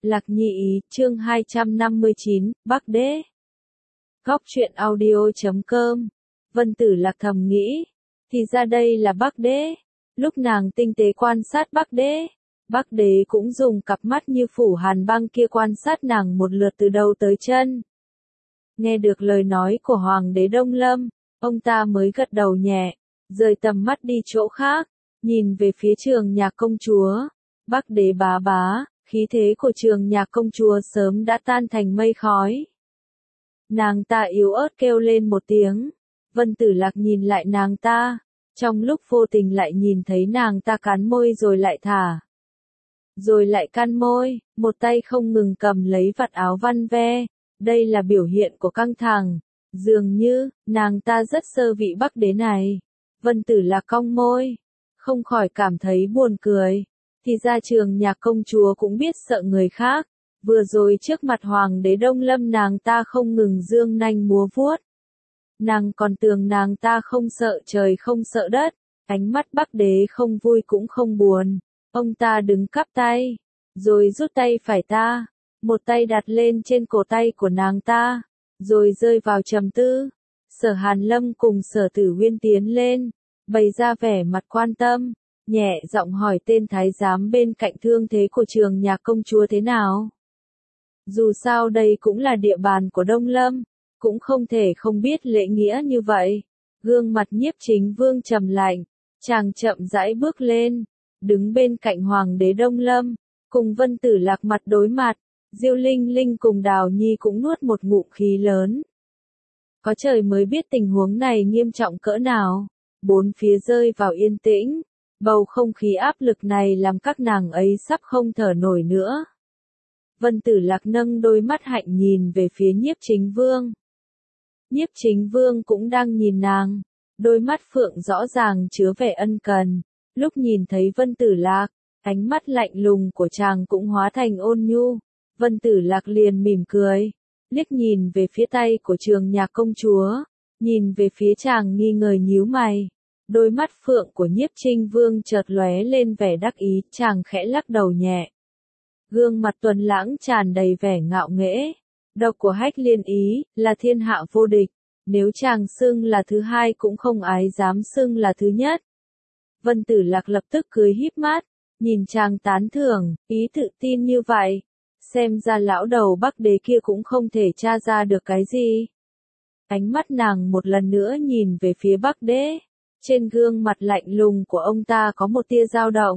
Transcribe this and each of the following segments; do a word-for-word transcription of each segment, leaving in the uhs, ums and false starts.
Lạc Nhi ý, chương hai trăm năm mươi chín, Bắc Đế. Góc truyện audio chấm com. Vân Tử Lạc thầm nghĩ, thì ra đây là Bắc Đế. Lúc nàng tinh tế quan sát Bắc Đế, Bắc Đế cũng dùng cặp mắt như phủ hàn băng kia quan sát nàng một lượt từ đầu tới chân. Nghe được lời nói của Hoàng đế Đông Lâm, ông ta mới gật đầu nhẹ, rời tầm mắt đi chỗ khác, nhìn về phía Trường Nhạc công chúa. Bắc Đế bá bá, khí thế của Trường Nhạc công chúa sớm đã tan thành mây khói. Nàng ta yếu ớt kêu lên một tiếng. Vân Tử Lạc nhìn lại nàng ta, trong lúc vô tình lại nhìn thấy nàng ta cắn môi rồi lại thả. Rồi lại cắn môi, một tay không ngừng cầm lấy vạt áo văn ve. Đây là biểu hiện của căng thẳng. Dường như, nàng ta rất sơ vị Bắc Đế này. Vân Tử Lạc cong môi, không khỏi cảm thấy buồn cười. Thì ra Trường Nhạc công chúa cũng biết sợ người khác. Vừa rồi trước mặt Hoàng đế Đông Lâm nàng ta không ngừng dương nanh múa vuốt. Nàng còn tưởng nàng ta không sợ trời không sợ đất. Ánh mắt Bắc Đế không vui cũng không buồn. Ông ta đứng cắp tay, rồi rút tay phải ta, một tay đặt lên trên cổ tay của nàng ta, rồi rơi vào trầm tư. Sở Hàn Lâm cùng Sở Tử Uyên tiến lên, bày ra vẻ mặt quan tâm, nhẹ giọng hỏi tên thái giám bên cạnh thương thế của Trường Nhạc công chúa thế nào. Dù sao đây cũng là địa bàn của Đông Lâm, cũng không thể không biết lễ nghĩa như vậy. Gương mặt Nhiếp Chính Vương trầm lạnh, chàng chậm rãi bước lên, đứng bên cạnh Hoàng đế Đông Lâm, cùng Vân Tử Lạc mặt đối mặt. Diêu Linh Linh cùng Đào Nhi cũng nuốt một ngụm khí lớn. Có trời mới biết tình huống này nghiêm trọng cỡ nào. Bốn phía rơi vào yên tĩnh, bầu không khí áp lực này làm các nàng ấy sắp không thở nổi nữa. Vân Tử Lạc nâng đôi mắt hạnh nhìn về phía Nhiếp Chính Vương. Nhiếp Chính Vương cũng đang nhìn nàng, đôi mắt phượng rõ ràng chứa vẻ ân cần. Lúc nhìn thấy Vân Tử Lạc, ánh mắt lạnh lùng của chàng cũng hóa thành ôn nhu. Vân Tử Lạc liền mỉm cười, liếc nhìn về phía tay của Trường Nhạc công chúa, nhìn về phía chàng nghi ngờ nhíu mày. Đôi mắt phượng của Nhiếp Chính Vương chợt lóe lên vẻ đắc ý, chàng khẽ lắc đầu nhẹ. Gương mặt tuấn lãng tràn đầy vẻ ngạo nghễ. Độc của Hách Liên Ý là thiên hạ vô địch, nếu chàng xưng là thứ hai cũng không ai dám xưng là thứ nhất. Vân Tử Lạc lập tức cười híp mắt, nhìn chàng tán thưởng, ý tự tin như vậy. Xem ra lão đầu Bắc Đế kia cũng không thể tra ra được cái gì. Ánh mắt nàng một lần nữa nhìn về phía Bắc Đế. Trên gương mặt lạnh lùng của ông ta có một tia dao động.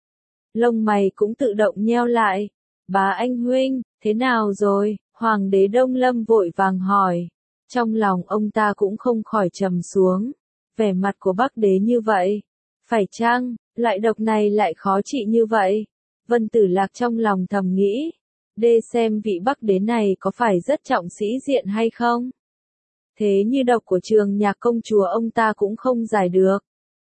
Lông mày cũng tự động nheo lại. Bá anh huynh, thế nào rồi? Hoàng đế Đông Lâm vội vàng hỏi. Trong lòng ông ta cũng không khỏi trầm xuống. Vẻ mặt của Bắc Đế như vậy. Phải chăng, loại độc này lại khó trị như vậy? Vân Tử Lạc trong lòng thầm nghĩ. Đê xem vị Bắc Đế này có phải rất trọng sĩ diện hay không? Thế như độc của Trường Nhạc công chúa ông ta cũng không giải được.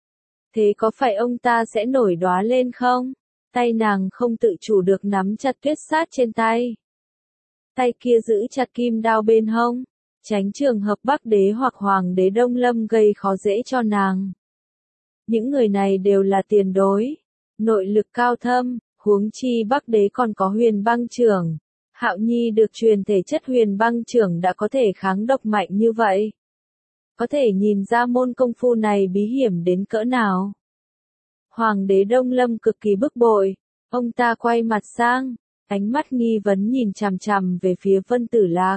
Thế có phải ông ta sẽ nổi đóa lên không? Tay nàng không tự chủ được nắm chặt tuyết sát trên tay. Tay kia giữ chặt kim đao bên hông, tránh trường hợp Bắc Đế hoặc Hoàng đế Đông Lâm gây khó dễ cho nàng. Những người này đều là tiền đối, nội lực cao thâm, huống chi Bắc Đế còn có Huyền Băng Chưởng. Hạo Nhi được truyền thể chất Huyền Băng Chưởng đã có thể kháng độc mạnh như vậy. Có thể nhìn ra môn công phu này bí hiểm đến cỡ nào. Hoàng đế Đông Lâm cực kỳ bức bội, ông ta quay mặt sang, ánh mắt nghi vấn nhìn chằm chằm về phía Vân Tử Lạc.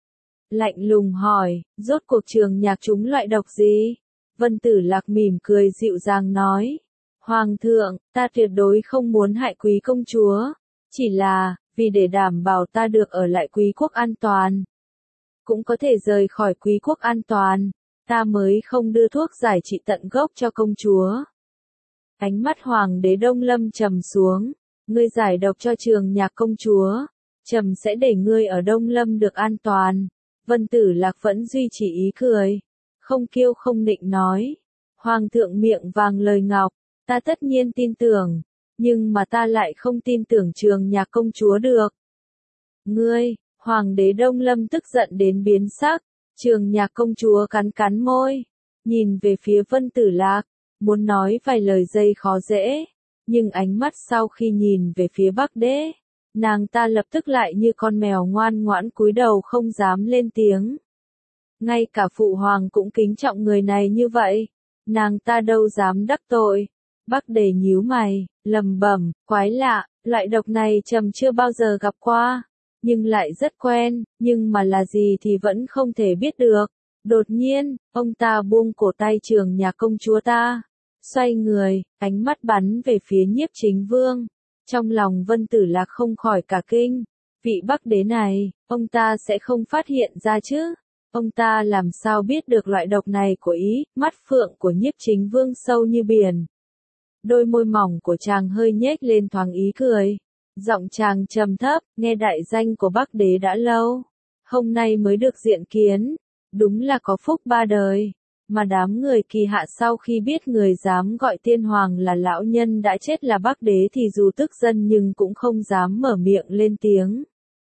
Lạnh lùng hỏi, rốt cuộc Trường Nhạc trúng loại độc gì? Vân Tử Lạc mỉm cười dịu dàng nói. Hoàng thượng, ta tuyệt đối không muốn hại quý công chúa. Chỉ là, vì để đảm bảo ta được ở lại quý quốc an toàn. Cũng có thể rời khỏi quý quốc an toàn. Ta mới không đưa thuốc giải trị tận gốc cho công chúa. Ánh mắt Hoàng đế Đông Lâm trầm xuống. Ngươi giải độc cho Trường Nhạc công chúa. Trầm sẽ để ngươi ở Đông Lâm được an toàn. Vân Tử Lạc vẫn duy trì ý cười. Không kiêu không nịnh nói. Hoàng thượng miệng vàng lời ngọc. Ta tất nhiên tin tưởng. Nhưng mà ta lại không tin tưởng Trường Nhạc công chúa được. Ngươi, Hoàng đế Đông Lâm tức giận đến biến sắc. Trường Nhạc công chúa cắn cắn môi. Nhìn về phía Vân Tử Lạc. Muốn nói vài lời dây khó dễ. Nhưng ánh mắt sau khi nhìn về phía Bắc Đế. nàng ta lập tức lại như con mèo ngoan ngoãn cúi đầu không dám lên tiếng. Ngay cả phụ hoàng cũng kính trọng người này như vậy, nàng ta đâu dám đắc tội. Bắc Đế nhíu mày, lầm bẩm, quái lạ, loại độc này trầm chưa bao giờ gặp qua, nhưng lại rất quen, nhưng mà là gì thì vẫn không thể biết được. Đột nhiên, ông ta buông cổ tay Trường Nhạc công chúa ta, xoay người, ánh mắt bắn về phía Nhiếp Chính Vương. Trong lòng Vân Tử Lạc không khỏi cả kinh, vị Bắc Đế này, ông ta sẽ không phát hiện ra chứ? Ông ta làm sao biết được loại độc này của ý? Mắt phượng của Nhiếp Chính Vương sâu như biển. Đôi môi mỏng của chàng hơi nhếch lên thoáng ý cười. Giọng chàng trầm thấp, nghe đại danh của Bắc Đế đã lâu, hôm nay mới được diện kiến, đúng là có phúc ba đời. Mà đám người Kỳ Hạ sau khi biết người dám gọi tiên hoàng là lão nhân đã chết là Bắc Đế thì dù tức giận nhưng cũng không dám mở miệng lên tiếng.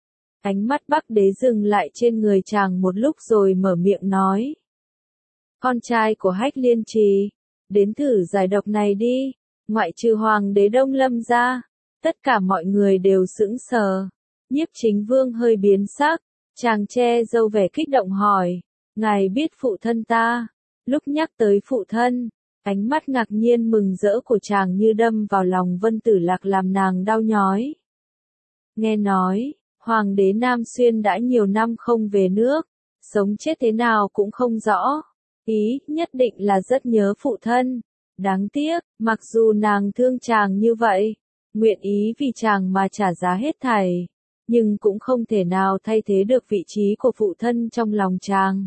Ánh mắt Bắc Đế dừng lại trên người chàng một lúc rồi mở miệng nói. Con trai của Hách Liên Trì, đến thử giải độc này đi, ngoại trừ Hoàng đế Đông Lâm ra. Tất cả mọi người đều sững sờ. Nhiếp Chính Vương hơi biến sắc, chàng che râu vẻ kích động hỏi, ngài biết phụ thân ta? Lúc nhắc tới phụ thân, ánh mắt ngạc nhiên mừng rỡ của chàng như đâm vào lòng Vân Tử Lạc làm nàng đau nhói. Nghe nói, Hoàng đế Nam Xuyên đã nhiều năm không về nước, sống chết thế nào cũng không rõ. Ý, nhất định là rất nhớ phụ thân. Đáng tiếc, mặc dù nàng thương chàng như vậy, nguyện ý vì chàng mà trả giá hết thảy, nhưng cũng không thể nào thay thế được vị trí của phụ thân trong lòng chàng.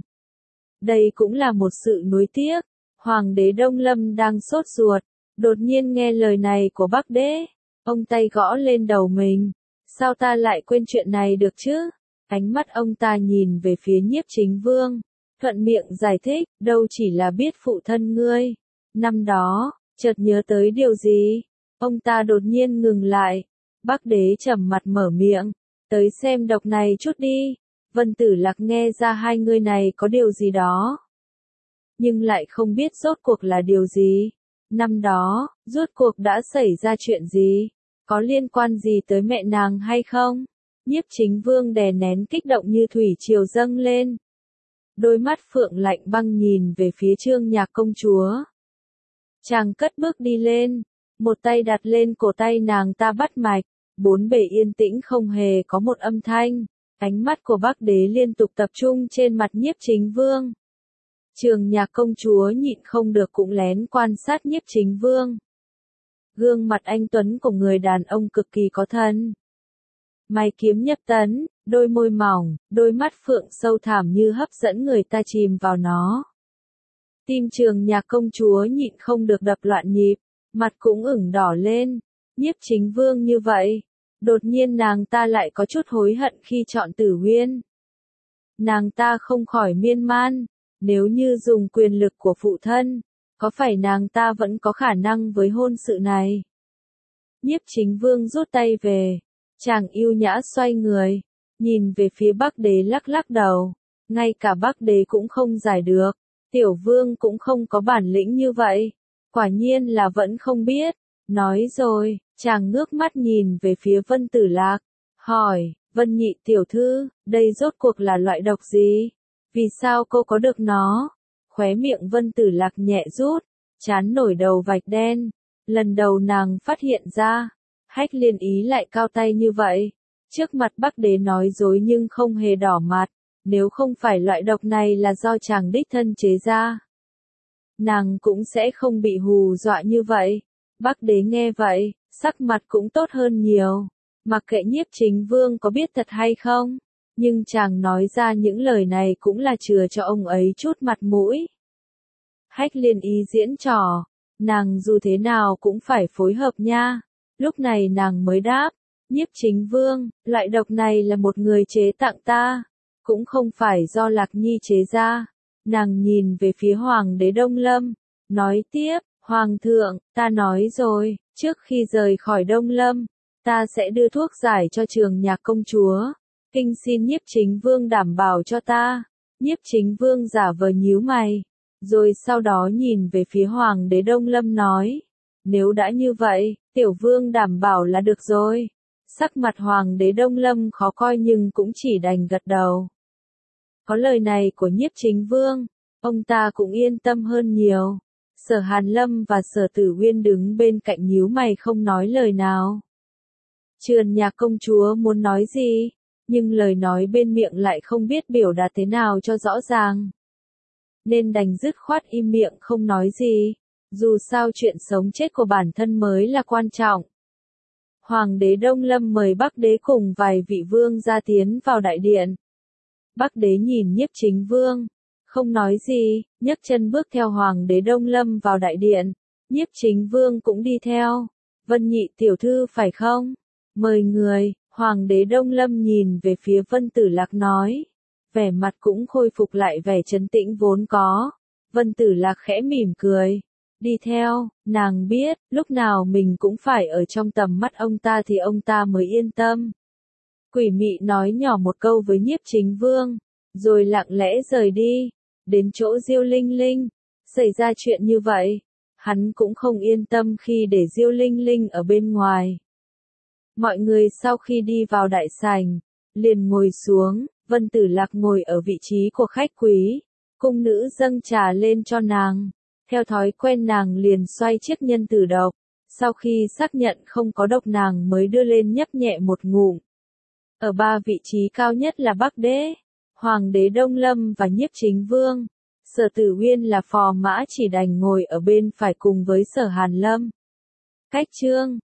Đây cũng là một sự nuối tiếc. Hoàng đế Đông Lâm đang sốt ruột, đột nhiên nghe lời này của Bắc Đế, ông tay gõ lên đầu mình. Sao ta lại quên chuyện này được chứ? Ánh mắt ông ta nhìn về phía Nhiếp Chính Vương, thuận miệng giải thích, đâu chỉ là biết phụ thân ngươi. Năm đó, chợt nhớ tới điều gì? Ông ta đột nhiên ngừng lại. Bắc Đế trầm mặt mở miệng, tới xem độc này chút đi. Vân Tử Lạc nghe ra hai người này có điều gì đó, nhưng lại không biết rốt cuộc là điều gì. Năm đó, rốt cuộc đã xảy ra chuyện gì? Có liên quan gì tới mẹ nàng hay không? Nhiếp Chính Vương đè nén kích động như thủy triều dâng lên. Đôi mắt phượng lạnh băng nhìn về phía Trương Nhạc công chúa. Chàng cất bước đi lên, một tay đặt lên cổ tay nàng ta bắt mạch, bốn bề yên tĩnh không hề có một âm thanh. Ánh mắt của Bắc Đế liên tục tập trung trên mặt Nhiếp Chính Vương. Trường Nhạc công chúa nhịn không được cũng lén quan sát Nhiếp Chính Vương. Gương mặt anh tuấn của người đàn ông cực kỳ có thân. Mày kiếm nhập tấn, đôi môi mỏng, đôi mắt phượng sâu thẳm như hấp dẫn người ta chìm vào nó. Tim Trường Nhạc công chúa nhịn không được đập loạn nhịp, mặt cũng ửng đỏ lên. Nhiếp Chính Vương như vậy, đột nhiên nàng ta lại có chút hối hận khi chọn Tử Huyên. Nàng ta không khỏi miên man, nếu như dùng quyền lực của phụ thân, có phải nàng ta vẫn có khả năng với hôn sự này? Nhiếp Chính Vương rút tay về, chàng yêu nhã xoay người, nhìn về phía Bắc Đế lắc lắc đầu, ngay cả Bắc Đế cũng không giải được, Tiểu Vương cũng không có bản lĩnh như vậy, quả nhiên là vẫn không biết. Nói rồi, chàng ngước mắt nhìn về phía Vân Tử Lạc, hỏi, Vân nhị tiểu thư, đây rốt cuộc là loại độc gì? Vì sao cô có được nó? Khóe miệng Vân Tử Lạc nhẹ rút, trán nổi đầu vạch đen. Lần đầu nàng phát hiện ra, Hách Liên Ý lại cao tay như vậy. Trước mặt Bắc Đế nói dối nhưng không hề đỏ mặt, nếu không phải loại độc này là do chàng đích thân chế ra, nàng cũng sẽ không bị hù dọa như vậy. Bắc Đế nghe vậy, sắc mặt cũng tốt hơn nhiều. Mặc kệ Nhiếp Chính Vương có biết thật hay không, nhưng chàng nói ra những lời này cũng là chừa cho ông ấy chút mặt mũi. Hách Liên Ý diễn trò, nàng dù thế nào cũng phải phối hợp nha. Lúc này nàng mới đáp, Nhiếp Chính Vương, loại độc này là một người chế tặng ta, cũng không phải do Lạc Nhi chế ra. Nàng nhìn về phía Hoàng đế Đông Lâm, nói tiếp, Hoàng thượng, ta nói rồi, trước khi rời khỏi Đông Lâm, ta sẽ đưa thuốc giải cho Trường Nhạc công chúa. Kinh xin Nhiếp Chính Vương đảm bảo cho ta. Nhiếp Chính Vương giả vờ nhíu mày, rồi sau đó nhìn về phía Hoàng đế Đông Lâm nói, nếu đã như vậy, Tiểu Vương đảm bảo là được rồi. Sắc mặt Hoàng đế Đông Lâm khó coi nhưng cũng chỉ đành gật đầu. Có lời này của Nhiếp Chính Vương, ông ta cũng yên tâm hơn nhiều. Sở Hàn Lâm và Sở Tử Uyên đứng bên cạnh nhíu mày không nói lời nào. Trườn Nhạc công chúa muốn nói gì, nhưng lời nói bên miệng lại không biết biểu đạt thế nào cho rõ ràng. Nên đành dứt khoát im miệng không nói gì, dù sao chuyện sống chết của bản thân mới là quan trọng. Hoàng đế Đông Lâm mời Bắc đế cùng vài vị vương gia tiến vào đại điện. Bắc đế nhìn Nhiếp Chính Vương, không nói gì, nhấc chân bước theo Hoàng đế Đông Lâm vào đại điện. Nhiếp Chính Vương cũng đi theo. Vân nhị tiểu thư phải không? Mời người. Hoàng đế Đông Lâm nhìn về phía Vân Tử Lạc nói. Vẻ mặt cũng khôi phục lại vẻ trấn tĩnh vốn có. Vân Tử Lạc khẽ mỉm cười. Đi theo, nàng biết, lúc nào mình cũng phải ở trong tầm mắt ông ta thì ông ta mới yên tâm. Quỷ mị nói nhỏ một câu với Nhiếp Chính Vương, rồi lặng lẽ rời đi, đến chỗ Diêu Linh Linh. Xảy ra chuyện như vậy, hắn cũng không yên tâm khi để Diêu Linh Linh ở bên ngoài. Mọi người sau khi đi vào đại sảnh, liền ngồi xuống, Vân Tử Lạc ngồi ở vị trí của khách quý, cung nữ dâng trà lên cho nàng. Theo thói quen nàng liền xoay chiếc nhân tử độc, sau khi xác nhận không có độc nàng mới đưa lên nhấp nhẹ một ngụm. Ở ba vị trí cao nhất là Bắc đế, Hoàng đế Đông Lâm và Nhiếp Chính Vương. Sở Tử Uyên là phò mã chỉ đành ngồi ở bên phải cùng với Sở Hàn Lâm. Cách chương